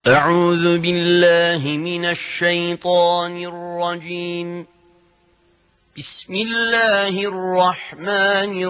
أعوذ بالله من الشيطان الرجيم. بسم الله الرحمن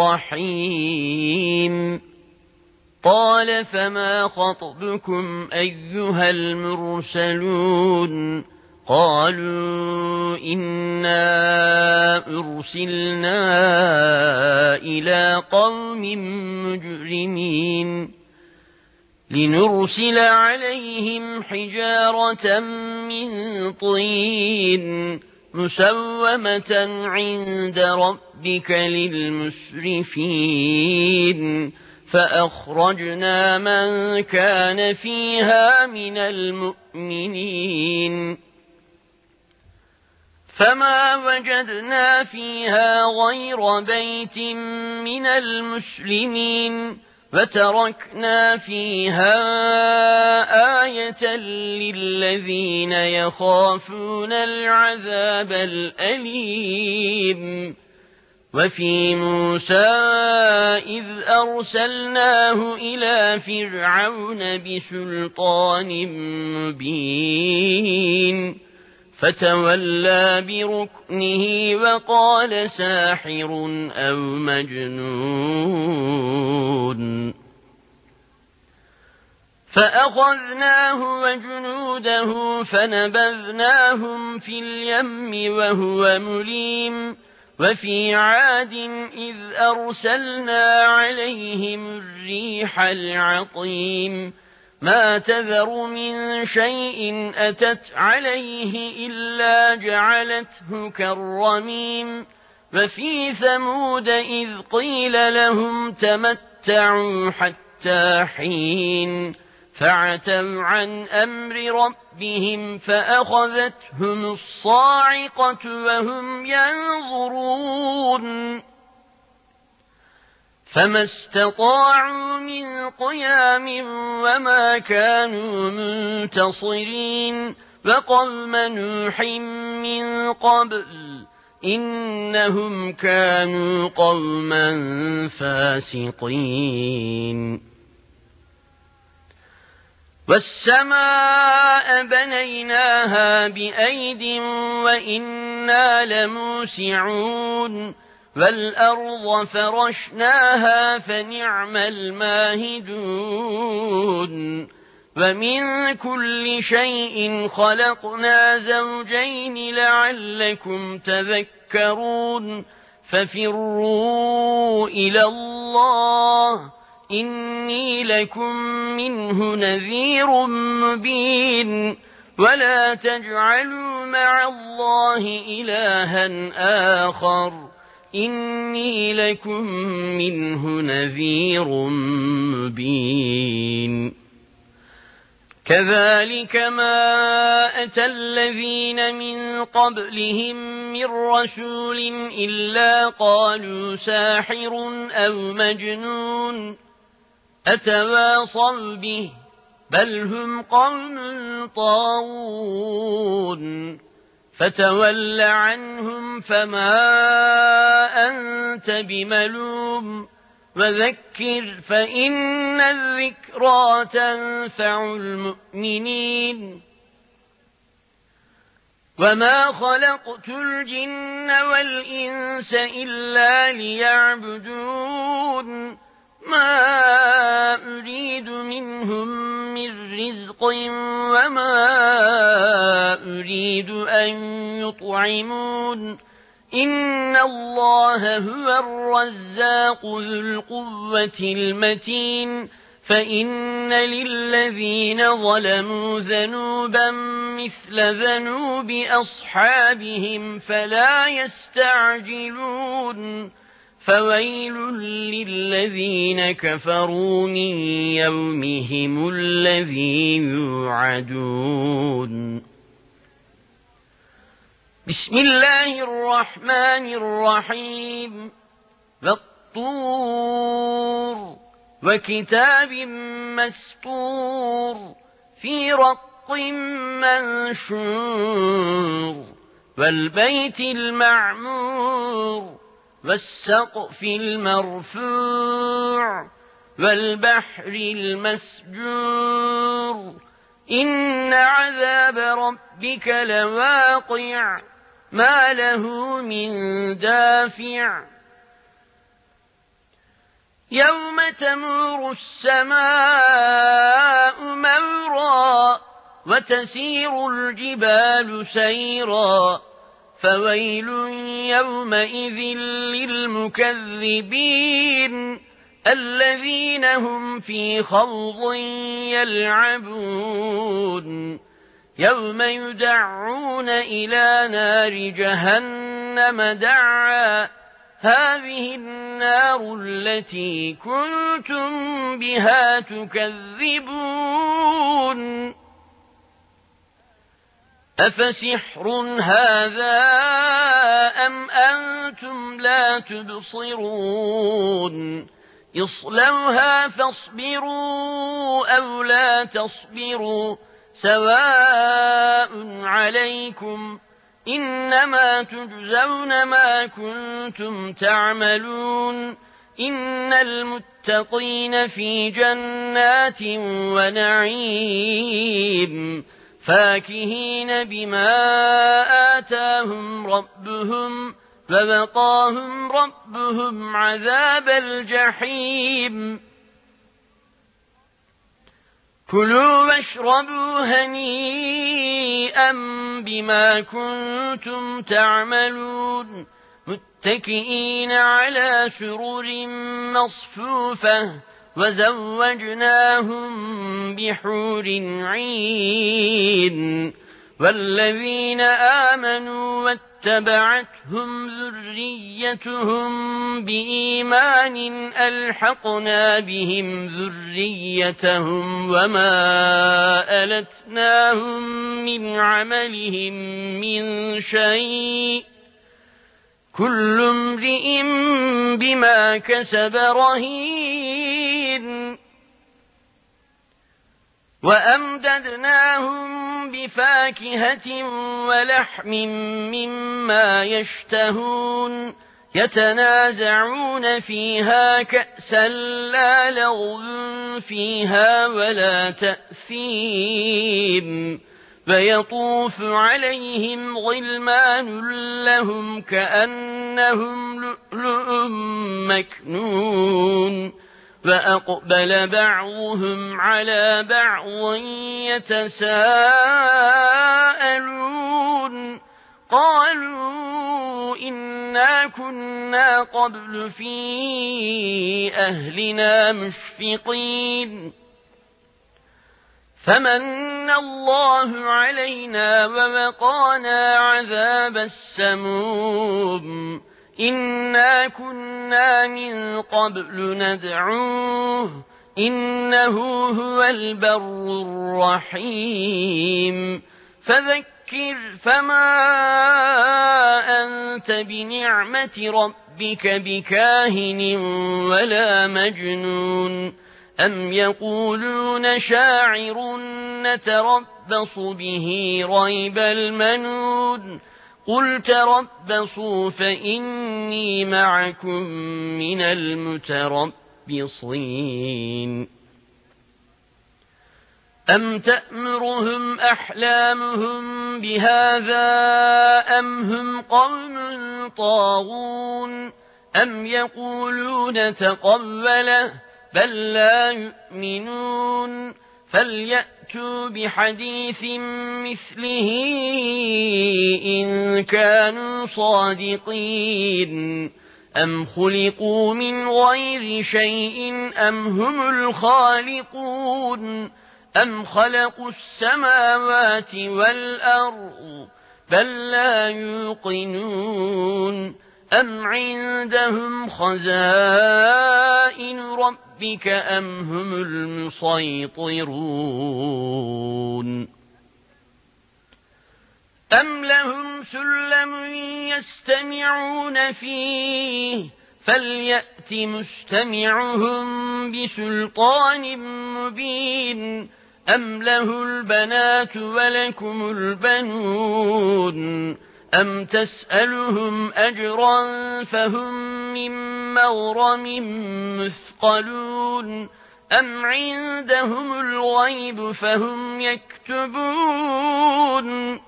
الرحيم. قال فما خطبكم أيها المرسلون؟ قالوا إنا أرسلنا إلى قوم مجرمين لنرسل عليهم حجارة من طين مسومة عند ربك للمسرفين فأخرجنا من كان فيها من المؤمنين فما وجدنا فيها غير بيت من المسلمين وتركنا فيها آية للذين يخافون العذاب الأليم. وفي موسى إذ أرسلناه إلى فرعون بسلطان مبين فتولى بركنه وقال ساحر أو مجنون فأخذناه وجنوده فنبذناهم في اليم وهو مليم. وفي عاد إذ أرسلنا عليهم الريح العقيم ما تذر من شيء أتت عليه إلا جعلته كالرميم. وفي ثمود إذ قيل لهم تمتعوا حتى حين فعتوا عن أمر ربهم فأخذتهم الصاعقة وهم ينظرون فما استطاعوا من قيام وما كانوا منتصرين. وقوم نوح من قبل إنهم كانوا قوما فاسقين. والسماء بنيناها بأيد وإنا لموسعون والأرض فرشناها فنعم الماهدون. ومن كل شيء خلقنا زوجين لعلكم تذكرون. ففروا إلى الله إني لكم منه نذير مبين. ولا تجعلوا مع الله إلها آخر إني لكم منه نذير مبين. كذلك ما أتى الذين من قبلهم من رسول إلا قالوا ساحر أو مجنون أتواصوا به بل هم قوم طاغون. فتول عنهم فما أنت بملوم وذكر فإن الذكرى تنفع المؤمنين. وما خلقت الجن والإنس إلا ليعبدون ما أريد منهم من رزق وما أريد أن يطعمون إن الله هو الرزاق ذو القوة المتين. فإن للذين ظلموا ذنوبا مثل ذنوب أصحابهم فلا يستعجلون. فويل للذين كفروا من يومهم الذي يوعدون. بسم الله الرحمن الرحيم. والطور وكتاب مسطور في رق منشور والبيت المعمور والسقف المرفوع والبحر المسجور إن عذاب ربك لواقع ما له من دافع يوم تمور السماء مورا وتسير الجبال سيرا فويل يومئذ للمكذبين الذين هم في خوض يلعبون يوم يدعون إلى نار جهنم دعا هذه النار التي كنتم بها تكذبون أفسحر هذا أم أنتم لا تبصرون اصلوها فاصبروا أو لا تصبروا سواء عليكم إنما تجزون ما كنتم تعملون إن المتقين في جنات ونعيم فاكهين بما آتاهم ربهم فوقاهم ربهم عذاب الجحيم كلوا واشربوا هنيئا بما كنتم تعملون متكئين على سرر مصفوفة وزوجناهم بحور عين والذين آمنوا واتبعتهم ذريتهم بإيمان ألحقنا بهم ذريتهم وما ألتناهم من عملهم من شيء كل امرئ بما كسب رهين وأمددناهم بفاكهة ولحم مما يشتهون يتنازعون فيها كأسا لا لغو فيها ولا تأثيم فيطوف عليهم غلمان لهم كأنهم لؤلؤ مكنون وأقبل بعضهم على بعض يتساءلون قالوا إنا كنا قبل في أهلنا مشفقين فمن الله علينا ووقانا عذاب السموم إنا كنا من قبل ندعوه إنه هو البر الرحيم فذكر فما أنت بنعمة ربك بكاهن ولا مجنون أم يقولون شاعر نتربص به ريب المنون قل تربصوا فإني معكم من المتربصين أم تأمرهم أحلامهم بهذا أم هم قوم طاغون أم يقولون تقوله بل لا يؤمنون فليأتوا بحديث مثله إن كانوا صادقين أم خلقوا من غير شيء أم هم الخالقون أم خلقوا السماوات والأرض بل لا يوقنون أم عندهم خزائن ربك أم هم المسيطرون أم لهم سلم يستمعون فيه فليأت مستمعهم بسلطان مبين أم له البنات ولكم البنون أم تسألهم أجرا فهم من مغرم مثقلون أم عندهم الغيب فهم يكتبون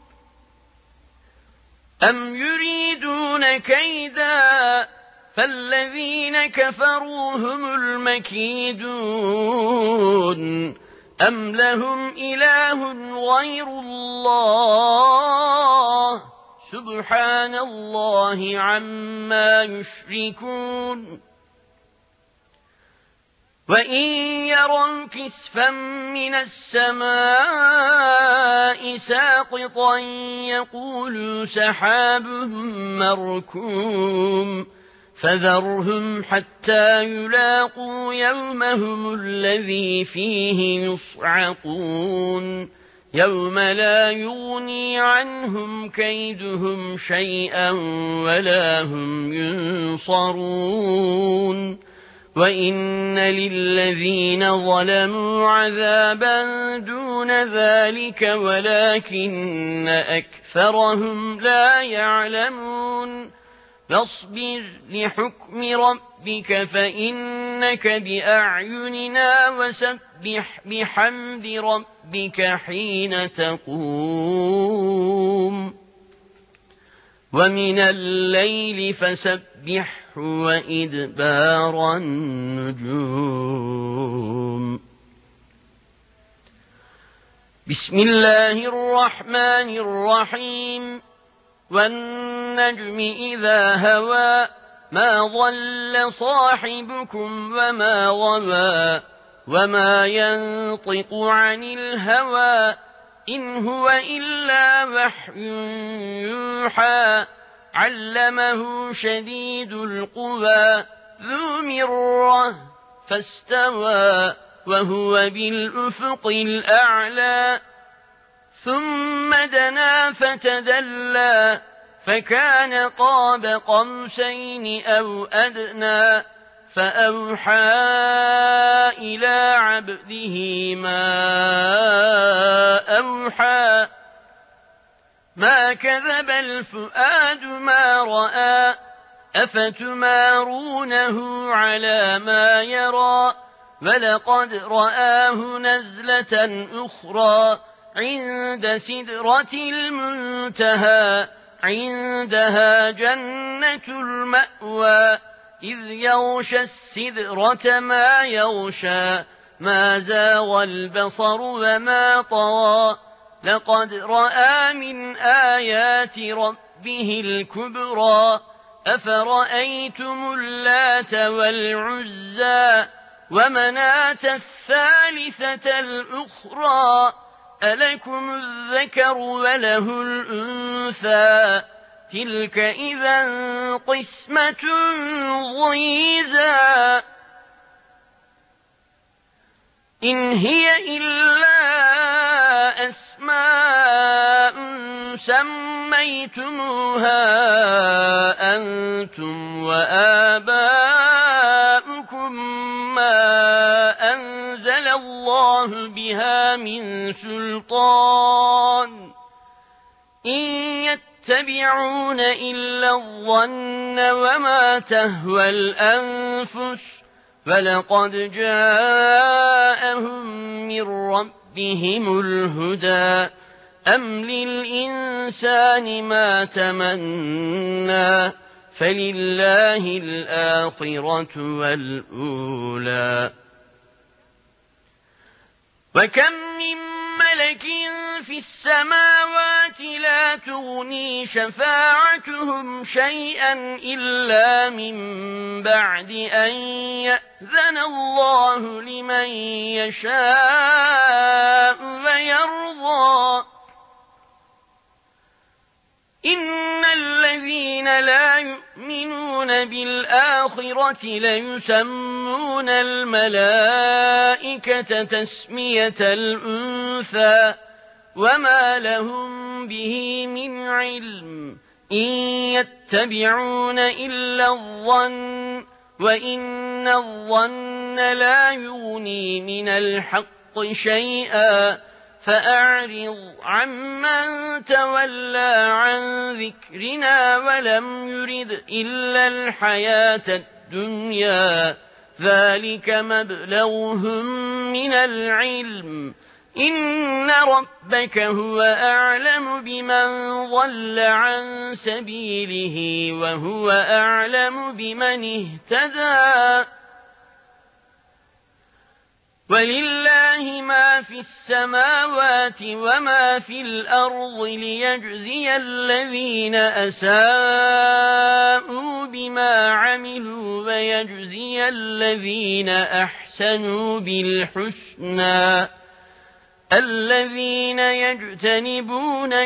أم يريدون كيدا فالذين كفروا هم المكيدون أم لهم إله غير الله سبحان الله عما يشركون وإن يروا كسفا من السماء ساقطا يقولوا سحاب مركوم فذرهم حتى يلاقوا يومهم الذي فيه يصعقون يوم لا يغني عنهم كيدهم شيئا ولا هم ينصرون وإن للذين ظلموا عذابا دون ذلك ولكن أكثرهم لا يعلمون فاصبر لحكم ربك فإنك بأعيننا وسبح بحمد ربك حين تقوم ومن الليل فسبحه وإدبار النجوم بسم الله الرحمن الرحيم والنجم إذا هوى ما ضل صاحبكم وما غوى وما ينطق عن الهوى إن هو إلا وحي يوحى علمه شديد القوى ذو مرة فاستوى وهو بالأفق الأعلى ثم دنا فتدلى فكان قاب قوسين أو أدنى فأوحى إلى عبده ما أوحى ما كذب الفؤاد ما رأى أفتمارونه على ما يرى ولقد رآه نزلة أخرى عند سدرة المنتهى عندها جنة المأوى إذ يغشى السدرة ما يغشى ما زاغ البصر وما طغى لقد رأى من آيات ربه الكبرى أفرأيتم اللات والعزى ومناة الثالثة الأخرى ألكم الذكر وله الأنثى تلك إذا قسمة ضيزى إن هي إلا أسماء سميتموها أنتم وآباؤكم ما أنزل الله بها من سلطان إن يتبعون إلا الظن وما تهوى الأنفس فلقد جاءهم من ربهم الهدى أم للإنسان ما تمنى فلله الآخرة والأولى وكم من ملك في السماوات لا تغني شفاعتهم شيئا إلا من بعد أن يأذن الله لمن يشاء ويرضى إن الذين لا يؤمنون بالآخرة ليسمون الملائكة تسمية الأنثى وما لهم به من علم إن يتبعون إلا الظن وإن الظن لا يغني من الحق شيئا فأعرض عمن تولى عن ذكرنا ولم يرد إلا الحياة الدنيا ذلك مبلغهم من العلم إن ربك هو أعلم بمن ضل عن سبيله وهو أعلم بمن اهتدى ولله ما في السماوات وما في الأرض ليجزي الذين أساءوا بما عملوا ويجزي الذين أحسنوا بالحسنى الذين يجتنبون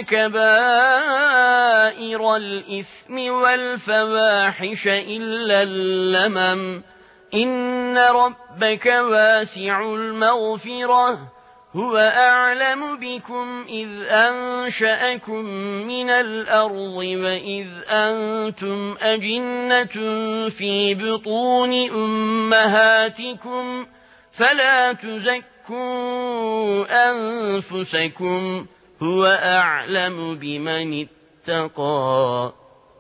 كبائر الإثم والفواحش إلا اللمم إن ربك واسع المغفرة هو أعلم بكم إذ أنشأكم من الأرض وإذ أنتم أجنة في بطون أمهاتكم فلا تزكوا أنفسكم هو أعلم بمن اتقى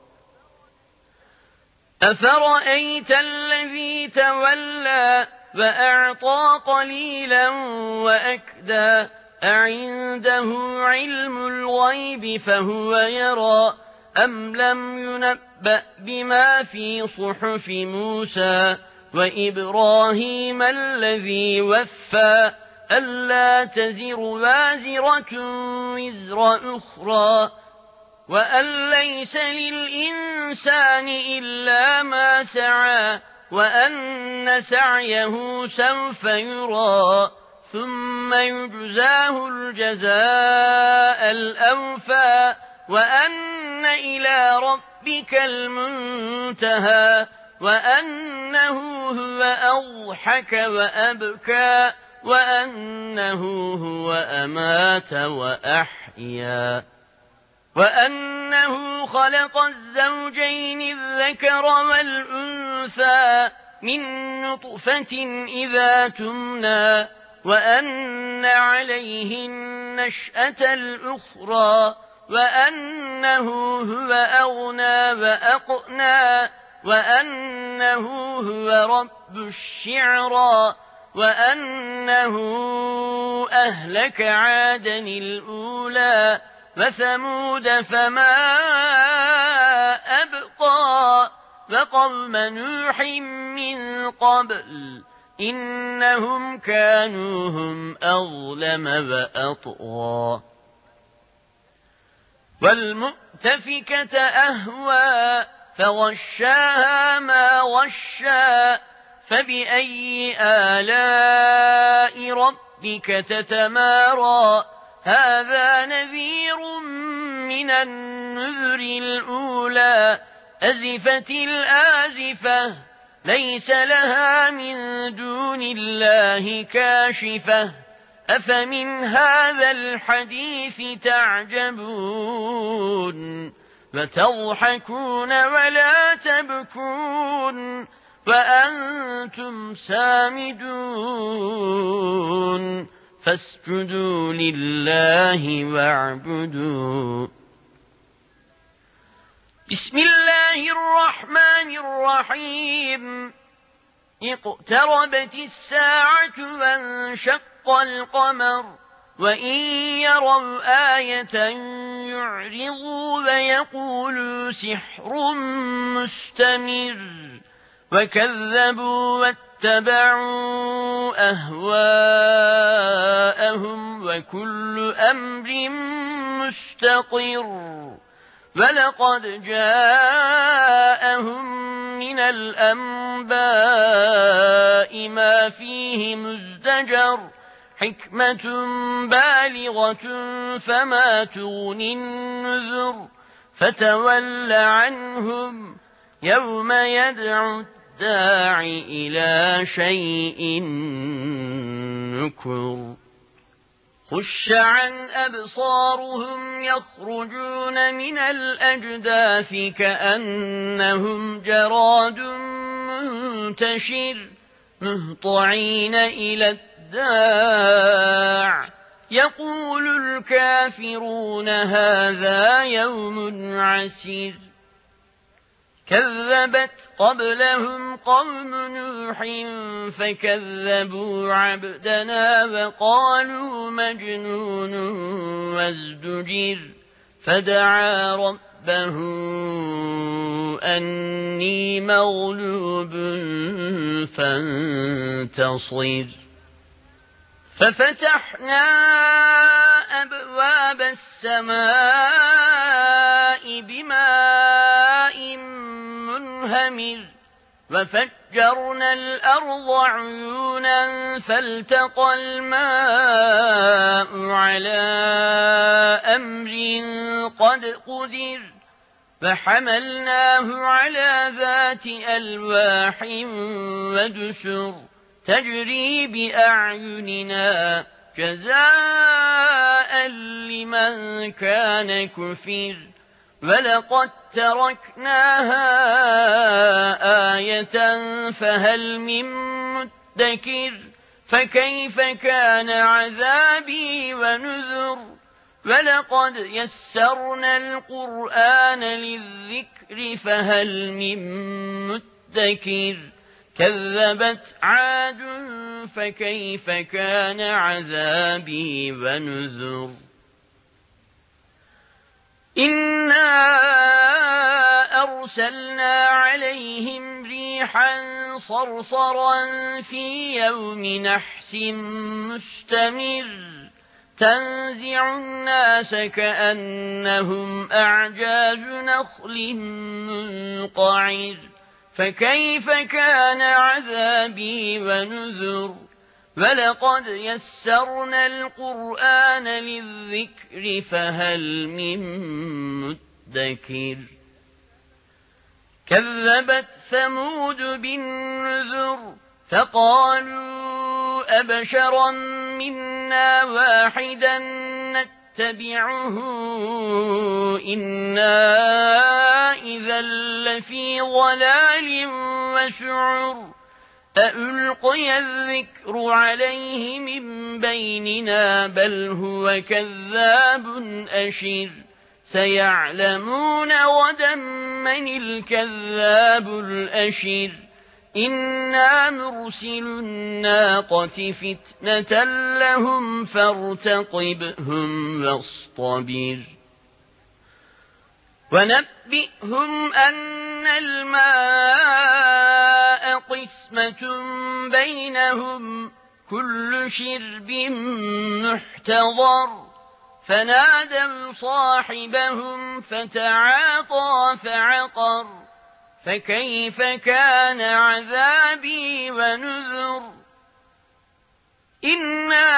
أفرأيت الذي تولى وأعطى قليلا وأكدى أعنده علم الغيب فهو يرى أم لم ينبأ بما في صحف موسى وإبراهيم الذي وفى ألا تزر وازرة وزر أخرى وأن ليس للإنسان إلا ما سعى وأن سعيه سوف يرى ثم يجزاه الجزاء الأوفى وأن إلى ربك المنتهى وأنه هو أضحك وأبكى وأنه هو أمات وأحيا وأنه خلق الزوجين الذكر والأنثى من نطفة إذا تمنى وأن عليه النشأة الأخرى وأنه هو أغنى وأقنى وأنه هو رب الشعرى وأنه أهلك عادا الأولى وثمود فما أبقى وقوم نوح من قبل إنهم كانوا هم أظلم وأطغى والمؤتفكة أهوى فغشاها ما غشى فبأي آلاء ربك تتمارى هذا نذير من النذر الأولى أزفت الآزفة ليس لها من دون الله كاشفة أفمن هذا الحديث تعجبون وتضحكون ولا تبكون وأنتم سامدون فاسجدوا لله واعبدوا بسم الله الرحمن الرحيم اقتربت الساعة وانشق القمر وإن يروا آية يعرضوا ويقولوا سحر مستمر وكذبوا واتبعوا أهواءهم وكل أمر مستقر ولقد جاءهم من الأنباء ما فيه مزدجر حكمة بالغة فما تغني النذر فتول عنهم يوم يدعو الداع إلى شيء نكر خش عن أبصارهم يخرجون من الأجداث كأنهم جراد منتشر مهطعين إلى الداع يقول الكافرون هذا يوم عسير كذبت قبلهم قوم نوح فكذبوا عبدنا وقالوا مجنون وازدجر فدعا ربه أني مغلوب فانتصر ففتحنا أبواب السماء بماء منهمر وفجرنا الأرض عيونا فالتقى الماء على أمر قد قدر فحملناه على ذات ألواح ودسر تجري بأعيننا جزاء لمن كان كفر ولقد تركناها آية فهل من مدكر فكيف كان عذابي ونذر ولقد يسرنا القرآن للذكر فهل من مدكر كذبت عاد فكيف كان عذابي ونذر إنا أرسلنا عليهم ريحا صرصرا في يوم نحس مستمر تنزع الناس كأنهم أعجاز نخل منقعر فكيف كان عذابي ونذر ولقد يسرنا القرآن للذكر فهل من مدكر كذبت ثمود بالنذر فقالوا أبشرا منا واحدا نتبعه إنا إذا لفي ضلال وسعر أألقي الذكر عليه من بيننا بل هو كذاب أشر سيعلمون غدا من الكذاب الأشر إنا مرسل الناقة فتنة لهم فارتقبهم واصطبر ونبئهم أن الماء قسمة بينهم كل شرب محتضر فنادوا صاحبهم فتعاطى فعقر فكيف كان عذابي ونذر إنا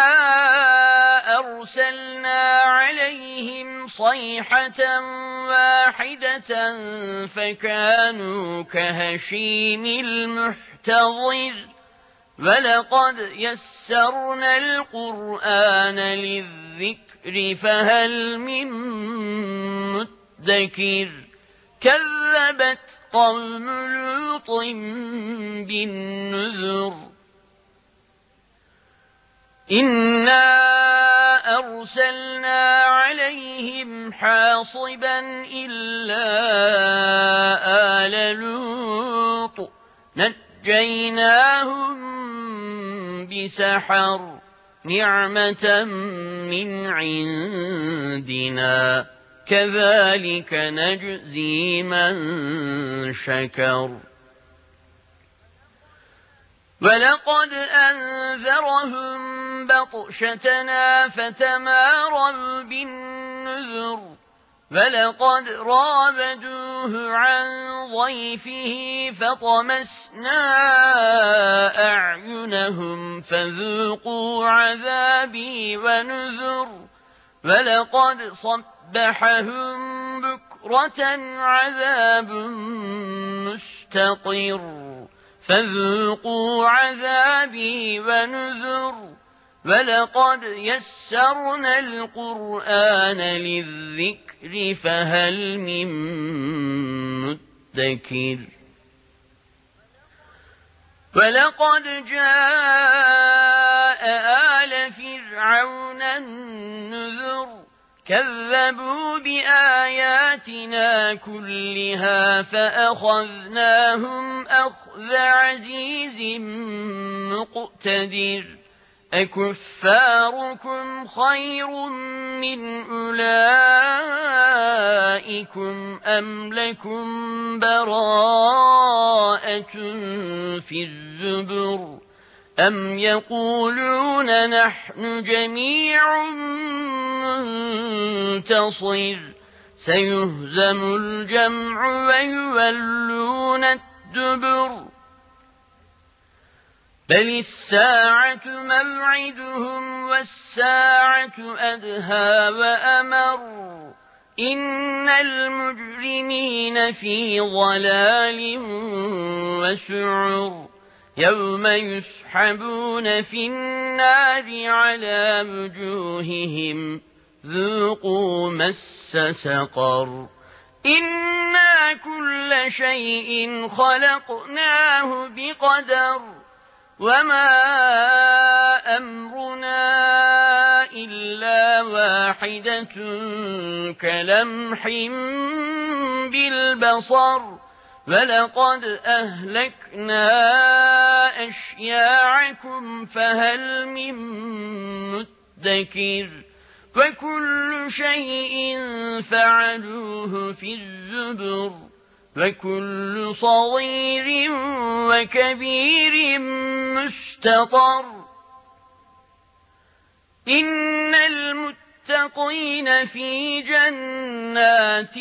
أرسلنا عليهم صيحة واحدة فكانوا كهشيم المحتضر ولقد يسرنا القرآن للذكر فهل من مدكر كذبت قوم لوط بالنذر إنا أرسلنا عليهم حاصبا إلا آل لوط نجيناهم بسحر نعمة من عندنا كذلك نجزي من شكر ولقد أنذرهم بطشتنا فتماروا بالنذر ولقد راودوه عن ضيفه فطمسنا أعينهم فذوقوا عذابي ونذر ولقد صبحهم بكرة عذاب مستقر فذوقوا عذابي ونذر ولقد يسرنا القرآن للذكر فهل من مدكر ولقد جاء آل فرعون النذر كذبوا بآياتنا كلها فأخذناهم أخذ عزيز مقتدر أكفاركم خير من أولئكم أم لكم براءة في الزبر أم يقولون نحن جميع منتصر سيهزم الجمع ويولون الدبر بل الساعة موعدهم والساعة أدهى وأمر إن المجرمين في ضلال وسعر يوم يسحبون في النار على وجوههم ذوقوا مس سقر إنا كل شيء خلقناه بقدر وما أمرنا إلا واحدة كلمح بالبصر ولقد أهلكنا أشياعكم فهل من مدكر وكل شيء فعلوه في الزبر وكل صغير وكبير مستطر إن المتقين في جنات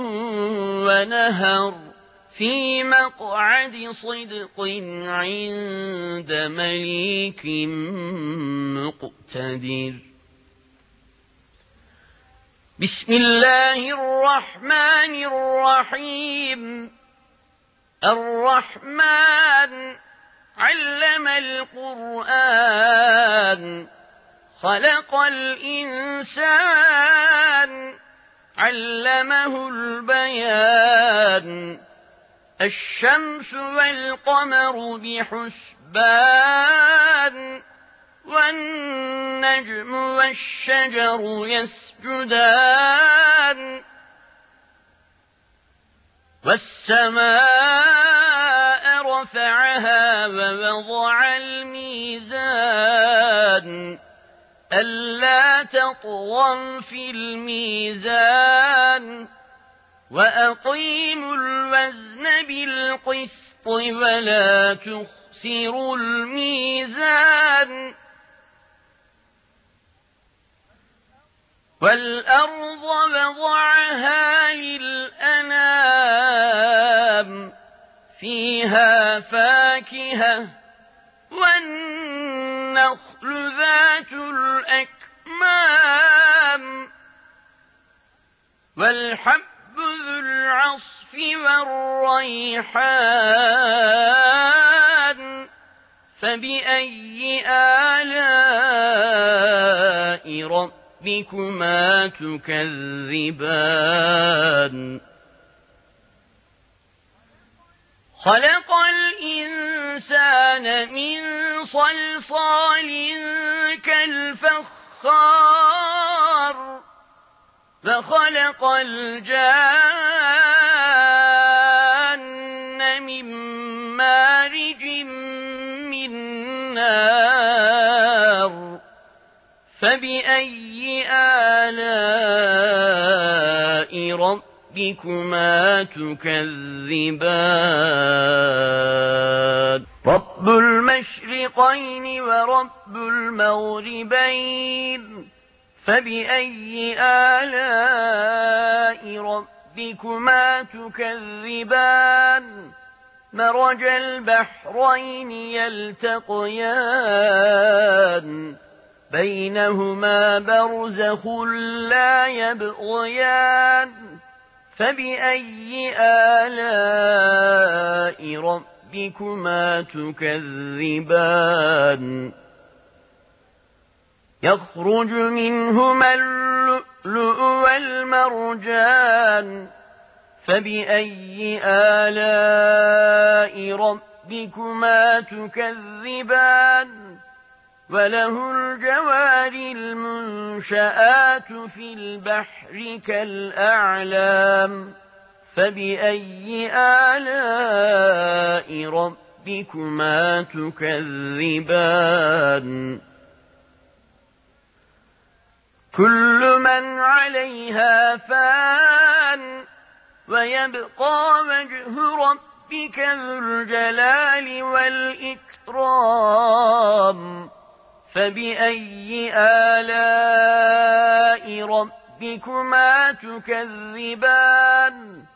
ونهر في مقعد صدق عند مليك مقتدر بسم الله الرحمن الرحيم الرحمن علم القرآن خلق الإنسان علمه البيان الشمس والقمر بحسبان والنجم والشجر يسجدان والسماء رفعها ووضع الميزان ألا تطغوا في الميزان وأقيموا الوزن بالقسط ولا تخسروا الميزان والأرض وضعها للأنام فيها فاكهة والنخل ذات الأكمام والحب ذو العصف والريحان فبأي آلاء ربكما تكذبان خلق الإنسان من صلصال كالفخار وخلق الجان من مارج من نار فبأي آلاء ربكما تكذبان رب المشرقين ورب المغربين فبأي آلاء ربكما تكذبان مرج البحرين يلتقيان بينهما برزخ لا يبغيان فبأي آلاء ربكما تكذبان يخرج منهما اللؤلؤ والمرجان فبأي آلاء ربكما تكذبان وله الجوار المنشآت في البحر كالأعلام فبأي آلاء ربكما تكذبان كل من عليها فان ويبقى وجه ربك ذو الجلال والإكرام فبأي آلاء ربكما تكذبان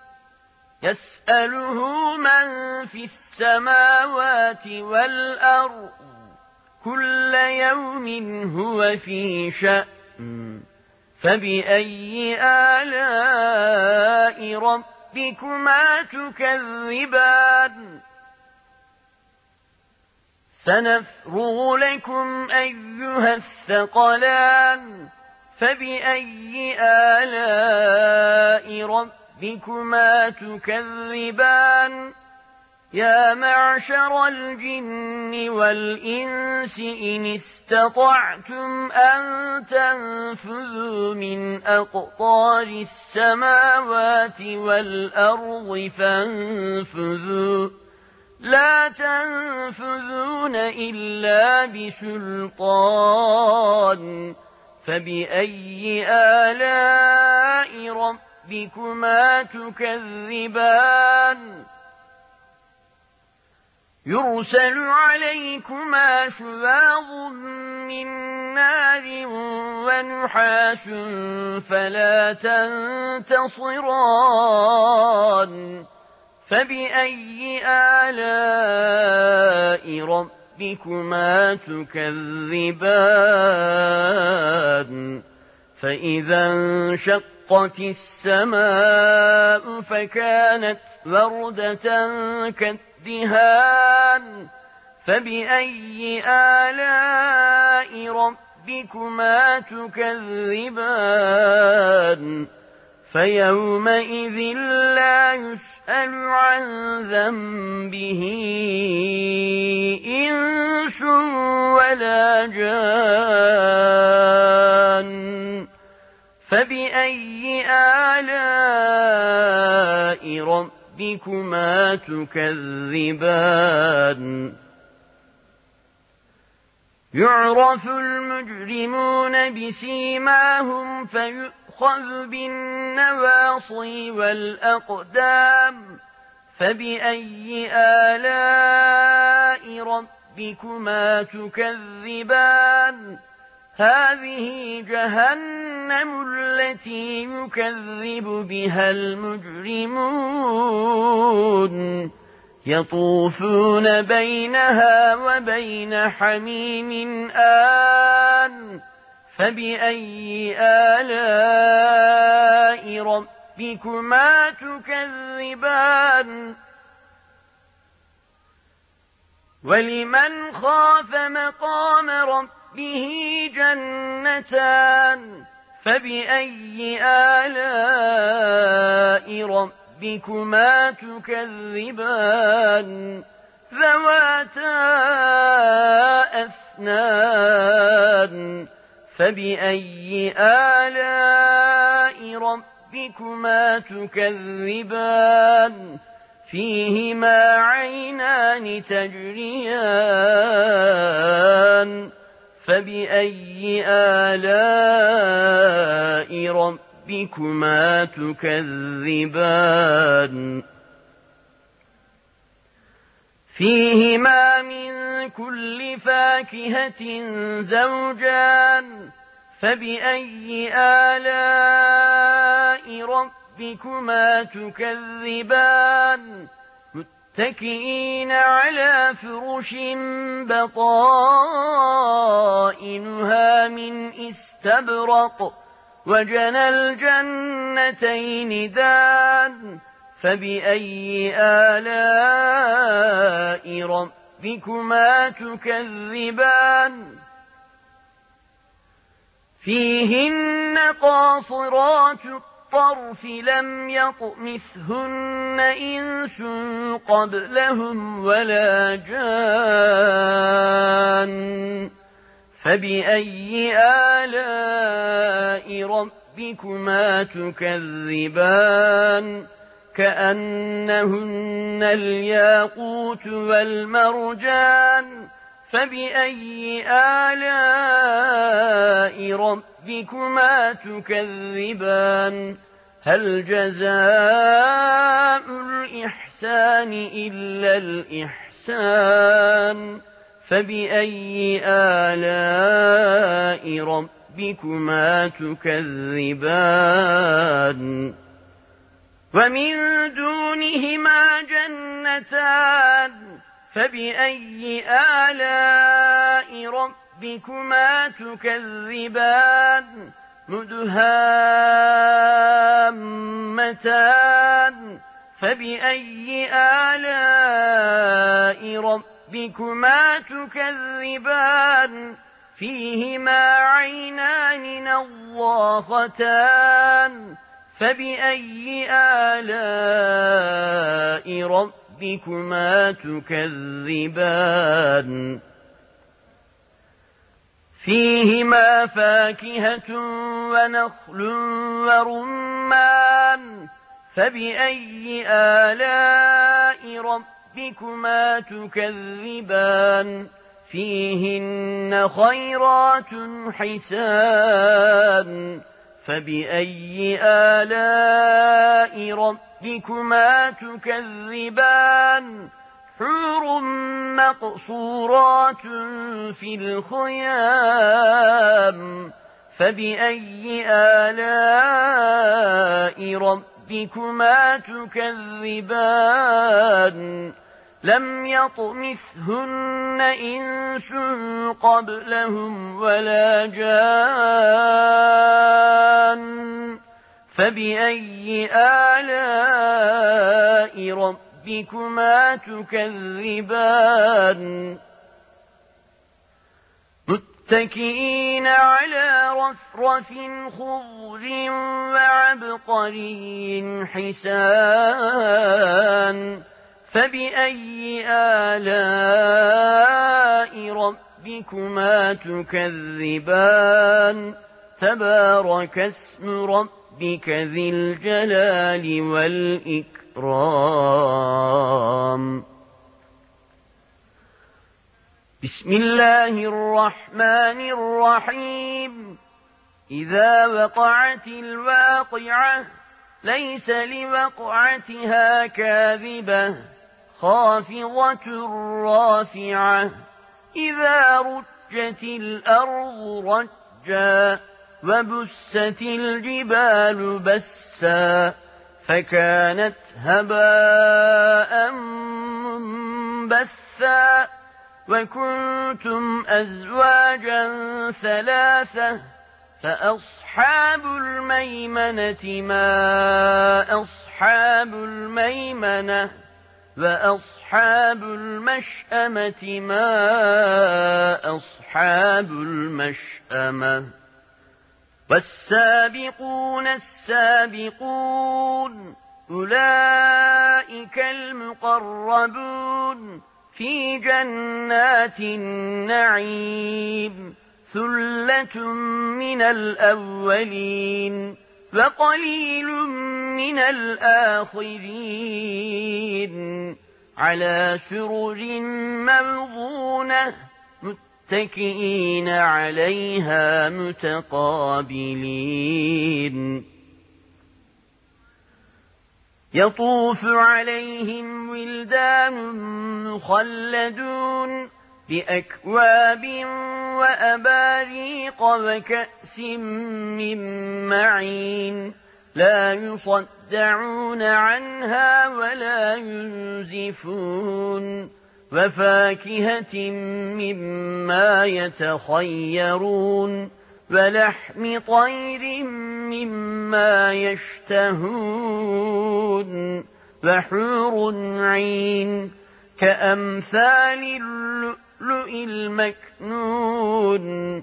يسأله من في السماوات والأرض كل يوم هو في شأن فبأي آلاء ربكما تكذبان سنفرغ لكم أيها الثقلان فبأي آلاء ربكما تكذبان يا معشر الجن والإنس إن استطعتم أن تنفذوا من أقطار السماوات والأرض فانفذوا لا تنفذون إلا بسلطان فبأي آلاء ربكما تكذبان يرسل عليكما شواظ من نار ونحاس فلا تنتصران فبأي آلاء ربكما تكذبان فإذا انشقت السماء فكانت وردة كالدهان فبأي آلاء ربكما تكذبان فيومئذ لا يسأل عن ذنبه إنس ولا جان فبأي آلاء ربكما تكذبان يعرف المجرمون بسيماهم فيؤخذ بالنواصي والأقدام فبأي آلاء ربكما تكذبان هذه جهنم التي يكذب بها المجرمون يطوفون بينها وبين حميم آن فبأي آلاء ربكما تكذبان ولمن خاف مقام ربه جنتان فبأي آلاء ربكما تكذبان ذواتا أفنان فبأي آلاء ربكما تكذبان فيهما عينان تجريان فبأي آلاء ربكما تكذبان فيهما من كل فاكهة زوجان فبأي آلاء ربكما تكذبان متكئين على فرش بطائنها من استبرق وجنى الجنتين دان فبأي آلاء ربكما تكذبان فيهن قاصرات الطرف لم يطمثهن إنس قبلهم ولا جان فبأي آلاء ربكما تكذبان كأنهن الياقوت والمرجان فبأي آلاء ربكما تكذبان هل جزاء الإحسان إلا الإحسان فبأي آلاء ربكما تكذبان ومن دونهما جنتان فبأي آلاء ربكما تكذبان مدهامتان فبأي آلاء ربكما تكذبان فيهما عينان نضاختان فبأي آلاء ربكما تكذبان فيهما فاكهة ونخل ورمان فبأي آلاء ربكما تكذبان فيهن خيرات حسان فبأي آلاء ربكما تكذبان حور مقصورات في الخيام فبأي آلاء ربكما تكذبان لم يطمثهن إنس قبلهم ولا جان فبأي آلاء ربكما تكذبان متكئين على رفرف خضر وعبقري حسان فبأي آلاء ربكما تكذبان تبارك اسم ربك ذي الجلال والإكرام بسم الله الرحمن الرحيم إذا وقعت الواقعة ليس لوقعتها كاذبة خافضة رافعة إذا رجت الأرض رجا وبست الجبال بسا فكانت هباء منبثا وكنتم أزواجا ثلاثة فأصحاب الميمنة ما أصحاب الميمنة وأصحاب المشأمة ما أصحاب المشأمة والسابقون السابقون أولئك المقربون في جنات النعيم ثلة من الأولين وقليل من الآخرين على سرر موضونة متكئين عليها متقابلين يطوف عليهم ولدان مخلدون بأكواب وأباريق وكأس من معين لا يصدعون عنها ولا ينزفون وفاكهة مما يتخيرون ولحم طير مما يشتهون وحور عين كأمثال اللؤلؤ المكنون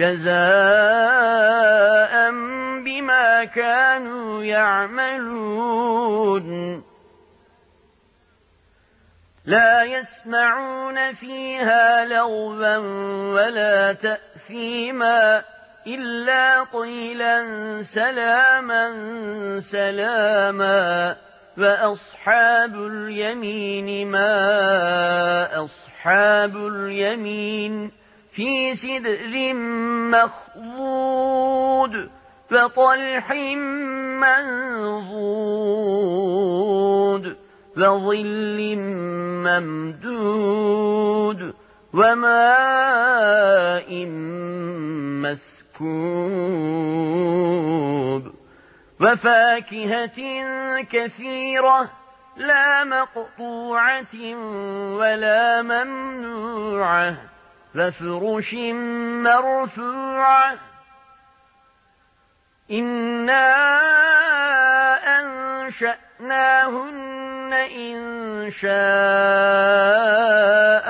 جزاء بما كانوا يعملون لا يسمعون فيها لغوا ولا تأثيما تأثيما إلا قيلا سلاما سلاما. وأصحاب اليمين ما أصحاب اليمين في سدر مخضود وطلح منضود وظل ممدود وماء مسكوب وفاكهة كثيرة لا مقطوعة ولا ممنوعة وفرش مرفوعة إنا أنشأناهن إن شاء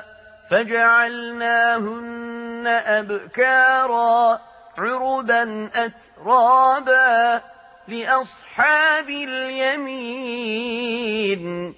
فجعلناهن أبكارا عربا أترابا لأصحاب اليمين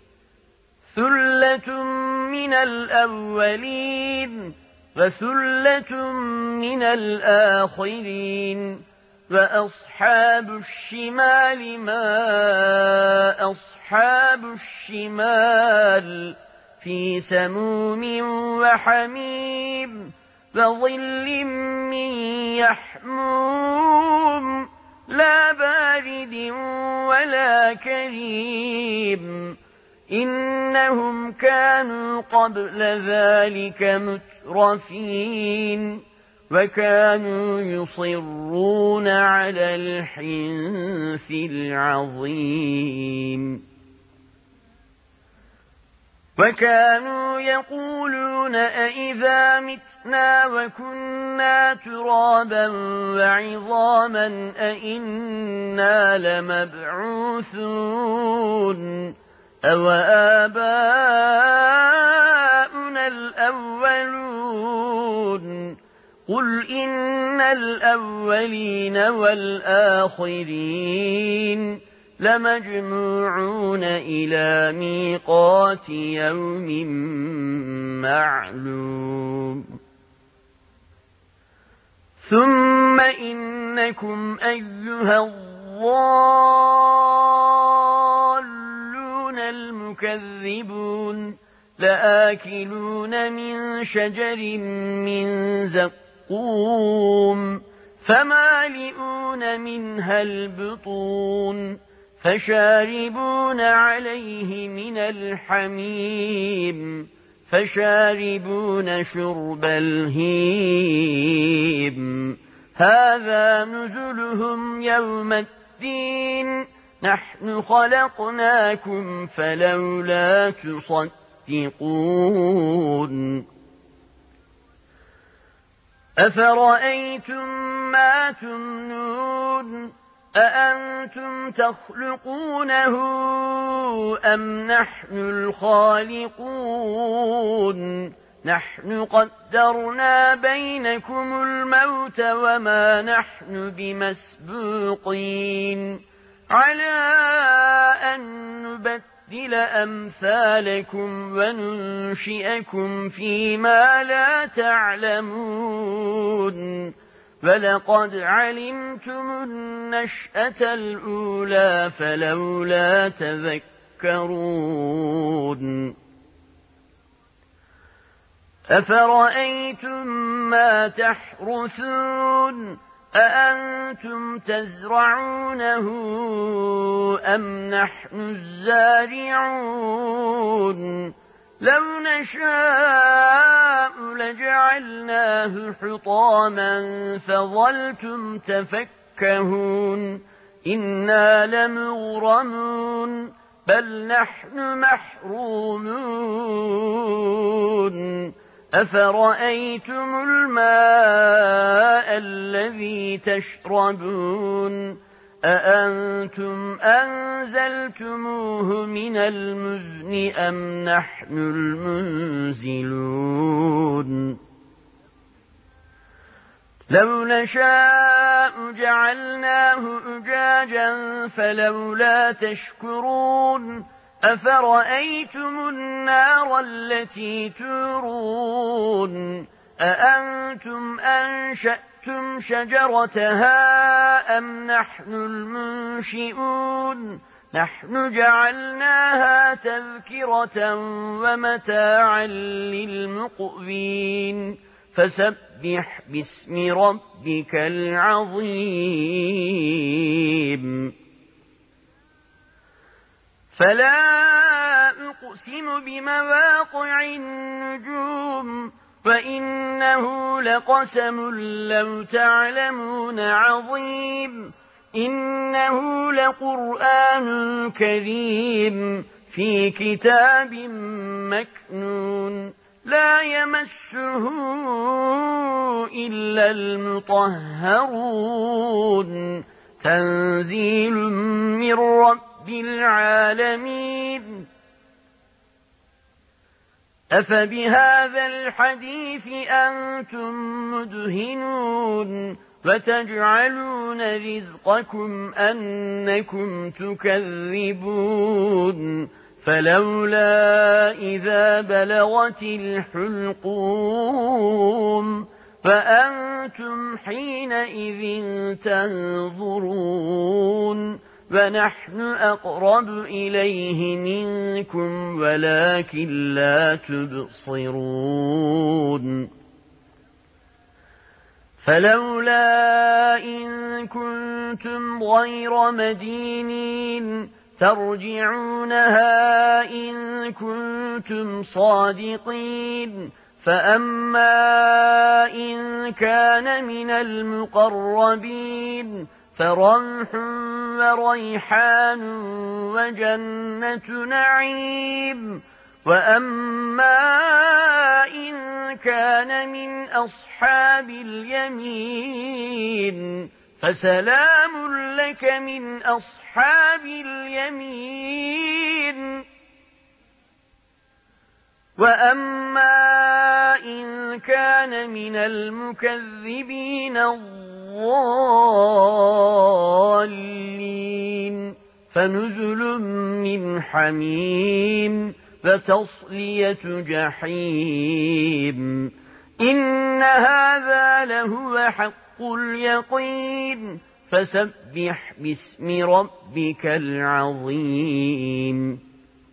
ثلة من الأولين وثلة من الآخرين. وأصحاب الشمال ما أصحاب الشمال في سموم وحميم وظل من يحموم لا بارد ولا كريم إنهم كانوا قبل ذلك مترفين وكانوا يصرون على الحنث العظيم وكانوا يقولون أئذا متنا وكنا ترابا وعظاما أئنا لمبعوثون أو آباؤنا الأولون قل إن الأولين والآخرين لمجموعون إلى ميقات يوم معلوم ثم إنكم أيها الضالون المكذبون لآكلون من شجر من زقوم فمالئون منها البطون فشاربون عليه من الحميم فشاربون شرب الهيم هذا نزلهم يوم الدين نحن خلقناكم فلولا تصدقون أفرأيتم ما تمنون أأنتم تخلقونه أم نحن الخالقون نحن قدرنا بينكم الموت وما نحن بمسبوقين على أن نبدل أمثالكم وننشئكم فيما لا تعلمون ولقد علمتم النشأة الأولى فلولا تذكرون أفرأيتم ما تحرثون أأنتم تزرعونه أم نحن الزارعون لو نشاء لجعلناه حطاما فظلتم تفكهون إنا لمغرمون بل نحن محرومون أفرأيتم الماء الذي تشربون أأنتم أنزلتموه من المزن أم نحن المنزلون لو نشاء جعلناه أجاجا فلولا تشكرون أفرأيتم النار التي تورون أأنتم أنشأتم شجرتها أم نحن المنشئون نحن جعلناها تذكرة ومتاعا للمقوين فسبح باسم ربك العظيم فلا أقسم بمواقع النجوم وإنه لقسم لو تعلمون عظيم إنه لقرآن كريم في كتاب مكنون لا يمسه إلا المطهرون تنزيل من رب العالمين أفبهذا الحديث أنتم مدهنون وتجعلون رزقكم أنكم تكذبون فلولا إذا بلغت الحلقوم فأنتم حينئذ تنظرون ونحن أقرب إليه منكم ولكن لا تبصرون فلولا إن كنتم غير مدينين ترجعونها إن كنتم صادقين فأما إن كان من المقربين فروح وريحان وجنة نعيم وأما إن كان من أصحاب اليمين فسلام لك من أصحاب اليمين وأما إن كان من المكذبين الضالين فنزل من حميم وتصلية جحيم إن هذا لهو حق اليقين فسبح باسم ربك العظيم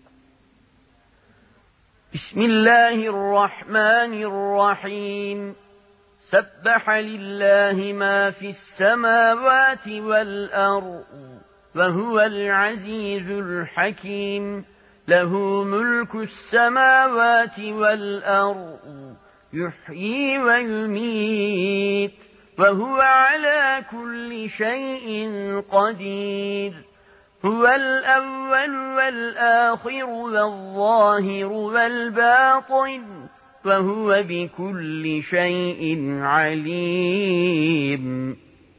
بسم الله الرحمن الرحيم سبح لله ما في السماوات والأرض وهو العزيز الحكيم له ملك السماوات والأرض يحيي ويميت وهو على كل شيء قدير هو الأول والآخر والظاهر والباطن وهو بكل شيء عليم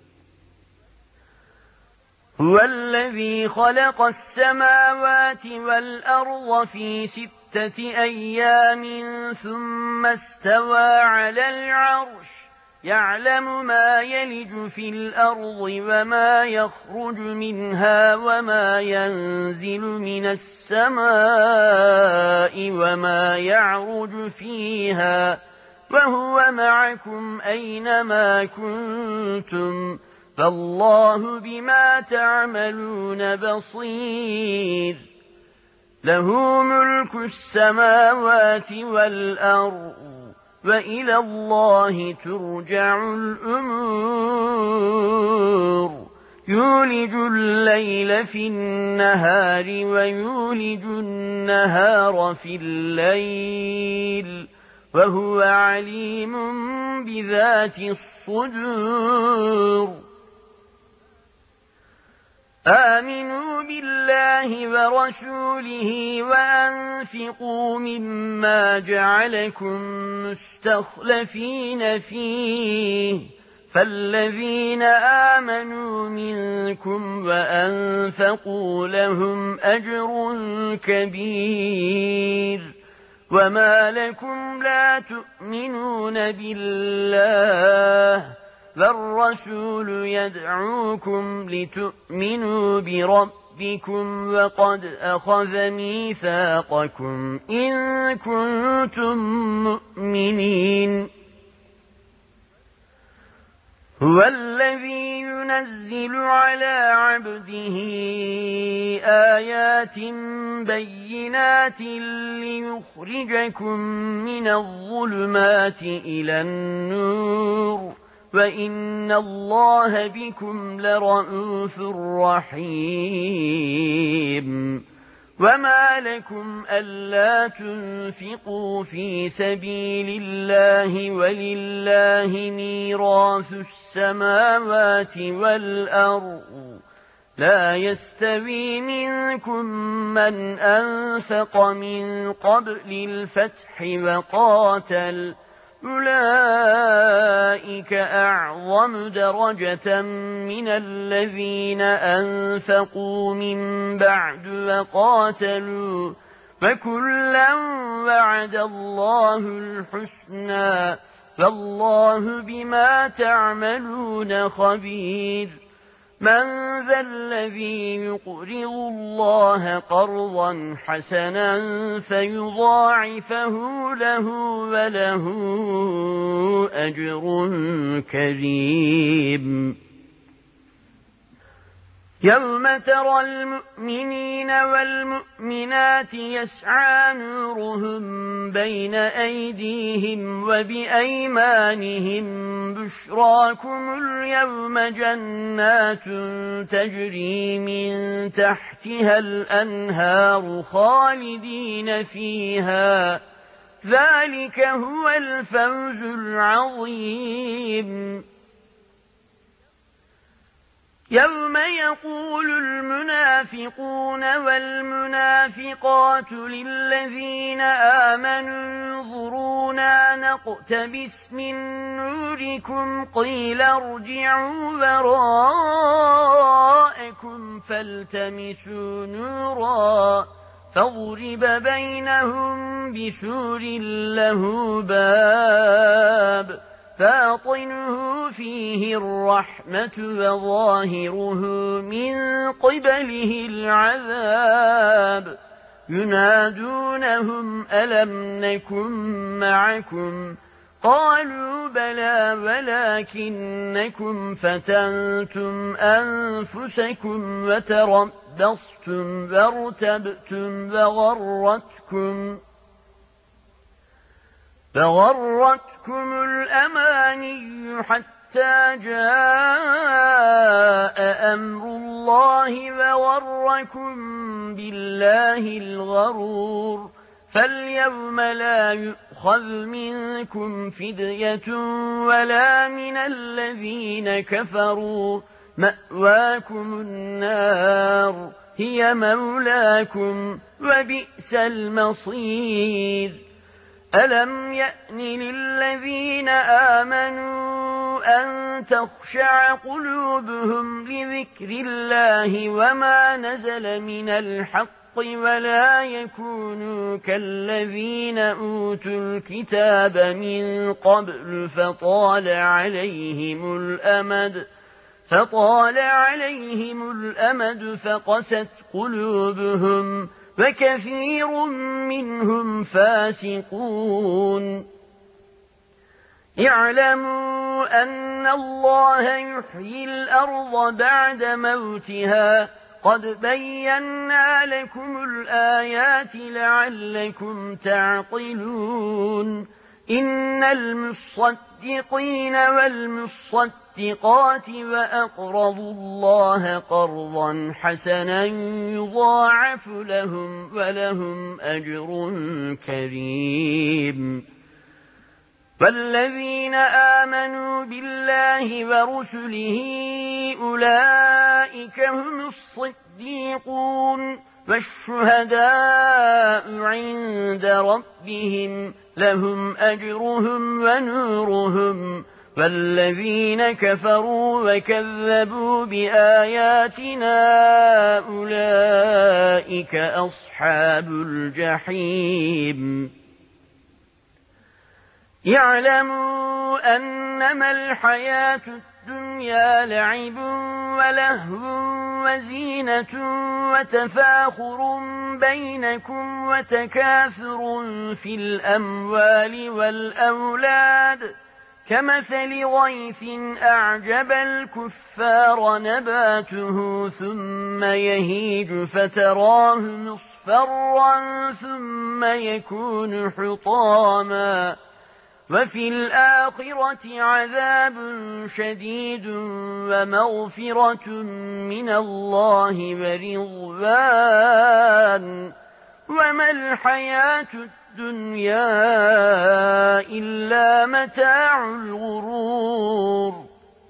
هو الذي خلق السماوات والأرض في 6 أيام ثم استوى على العرش يعلم ما يلج في الأرض وما يخرج منها وما ينزل من السماء وما يعرج فيها وهو معكم أينما كنتم فالله بما تعملون بصير له ملك السماوات والأرض وإلى الله ترجع الأمور يولج الليل في النهار ويولج النهار في الليل وهو عليم بذات الصدور آمنوا بالله ورسوله وأنفقوا مما جعلكم مستخلفين فيه فالذين آمنوا منكم وأنفقوا لهم أجر كبير وما لكم لا تؤمنون بالله والرسول يدعوكم لتؤمنوا بربكم وقد أخذ ميثاقكم إن كنتم مؤمنين هو الذي ينزل على عبده آيات بينات ليخرجكم من الظلمات إلى النور وإن الله بكم لرءوف رحيم وما لكم ألا تنفقوا في سبيل الله ولله ميراث السماوات والأرض لا يستوي منكم من أنفق من قبل الفتح وقاتل أولئك أعظم درجة من الذين أنفقوا من بعد وقاتلوا فكلا وعد الله الحسنى فالله بما تعملون خبير من ذا الذي يقرض الله قرضا حسنا فيضاعفه له وله أجر كريم يوم ترى المؤمنين والمؤمنات يسعى نورهم بين أيديهم وبأيمانهم بشراكم اليوم جنات تجري من تحتها الأنهار خالدين فيها ذلك هو الفوز العظيم يوم يقول المنافقون والمنافقات للذين آمنوا انظرونا نقتبس من نوركم قيل ارجعوا وراءكم فالتمسوا نورا فضرب بينهم بسور له باب باطنه فيه الرحمة وظاهره من قبله العذاب ينادونهم ألم نكن معكم قالوا بلى ولكنكم فتنتم أنفسكم وتربصتم وارتبتم فغرتكم الأماني حتى جاء أمر الله وغركم بالله الغرور فاليوم لا يؤخذ منكم فدية ولا من الذين كفروا مأواكم النار هي مولاكم وبئس المصير ألم يأن للذين آمنوا أن تخشع قلوبهم لذكر الله وما نزل من الحق ولا يكونوا كالذين أوتوا الكتاب من قبل فطال عليهم الأمد فقست قلوبهم وكثير منهم فاسقون اعلموا أن الله يحيي الأرض بعد موتها قد بينا لكم الآيات لعلكم تعقلون إن المصدقين والمصدقات وأقرضوا الله قرضا حسنا يضاعف لهم ولهم أجر كريم والذين آمنوا بالله ورسله أولئك هم الصديقون والشهداء عند ربهم لهم أجرهم ونورهم والذين كفروا وكذبوا بآياتنا أولئك أصحاب الجحيم يعلموا أنما الحياة الدنيا لعب ولهو وزينة وتفاخر بينكم وتكاثر في الأموال والأولاد كمثل غيث أعجب الكفار نباته ثم يهيج فتراه مصفرا ثم يكون حطاما وفي الآخرة عذاب شديد ومغفرة من الله ورضوان وما الحياة الدنيا إلا متاع الغرور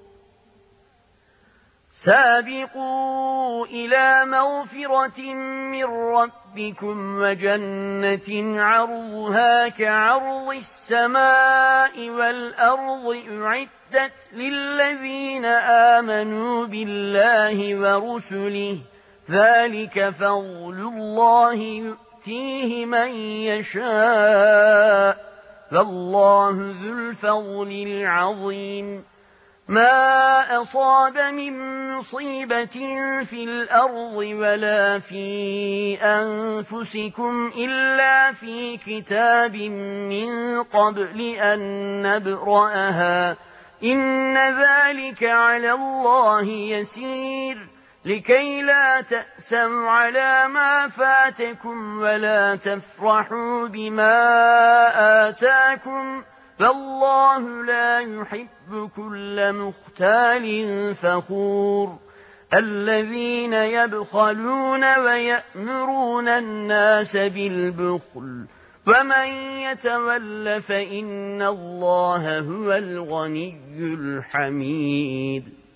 سابقوا إلى مغفرة من ربكم وجنة عرضها كعرض السماء والأرض أعدت للذين آمنوا بالله ورسله ذلك فضل الله يؤتيه من يشاء والله ذو الفضل العظيم ما أصاب من مصيبة في الأرض ولا في أنفسكم إلا في كتاب من قبل أن نبرأها إن ذلك على الله يسير لكي لا تأسوا على ما فاتكم ولا تفرحوا بما آتاكم فالله لا يحب كل مختال فخور الذين يبخلون ويأمرون الناس بالبخل ومن يتول فإن الله هو الغني الحميد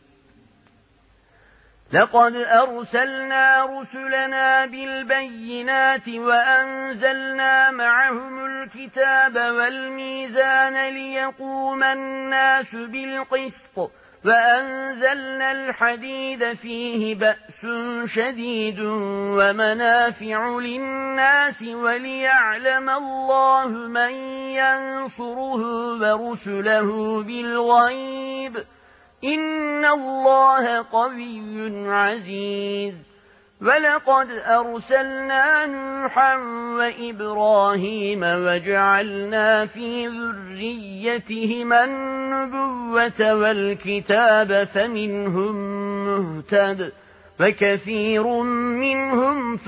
لقد أرسلنا رسلنا بالبينات وأنزلنا معهم الكتاب والميزان ليقوم الناس بالقسط وأنزلنا الحديد فيه بأس شديد ومنافع للناس وليعلم الله من ينصره ورسله بالغيب إن الله قوي عزيز ولقد أرسلنا نوحا وإبراهيم وجعلنا في ذريتهما النبوة والكتاب فمنهم مهتد وكثير منهم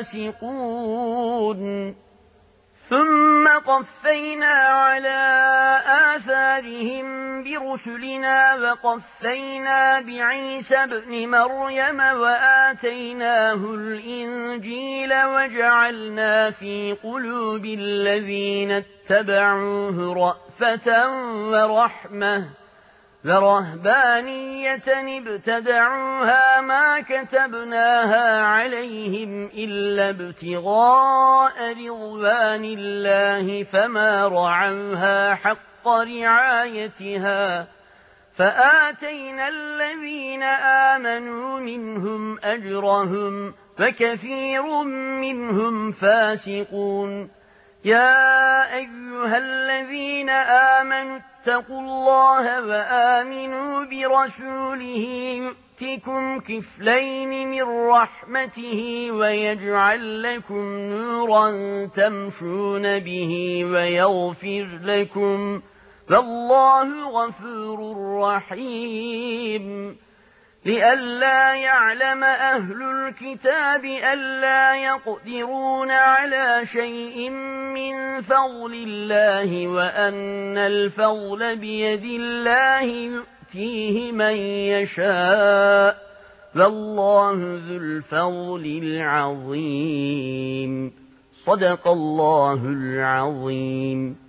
فاسقون ثم قفينا على آثارهم برسلنا وقفينا بعيسى ابن مريم وآتيناه الإنجيل وجعلنا في قلوب الذين اتبعوه رأفة ورحمة ورهبانية ابتدعوها ما كتبناها عليهم إلا ابتغاء رضوان الله فما رعوها حق رعايتها فآتينا الذين آمنوا منهم أجرهم وكثير منهم فاسقون يا أيها الذين آمنوا اتقوا الله وآمنوا برسوله يؤتكم كفلين من رحمته ويجعل لكم نورا تمشون به ويغفر لكم فالله غفور رحيم لئلا يعلم أهل الكتاب ألا يقدرون على شيء من فضل الله وأن الفضل بيد الله يؤتيه من يشاء والله ذو الفضل العظيم صدق الله العظيم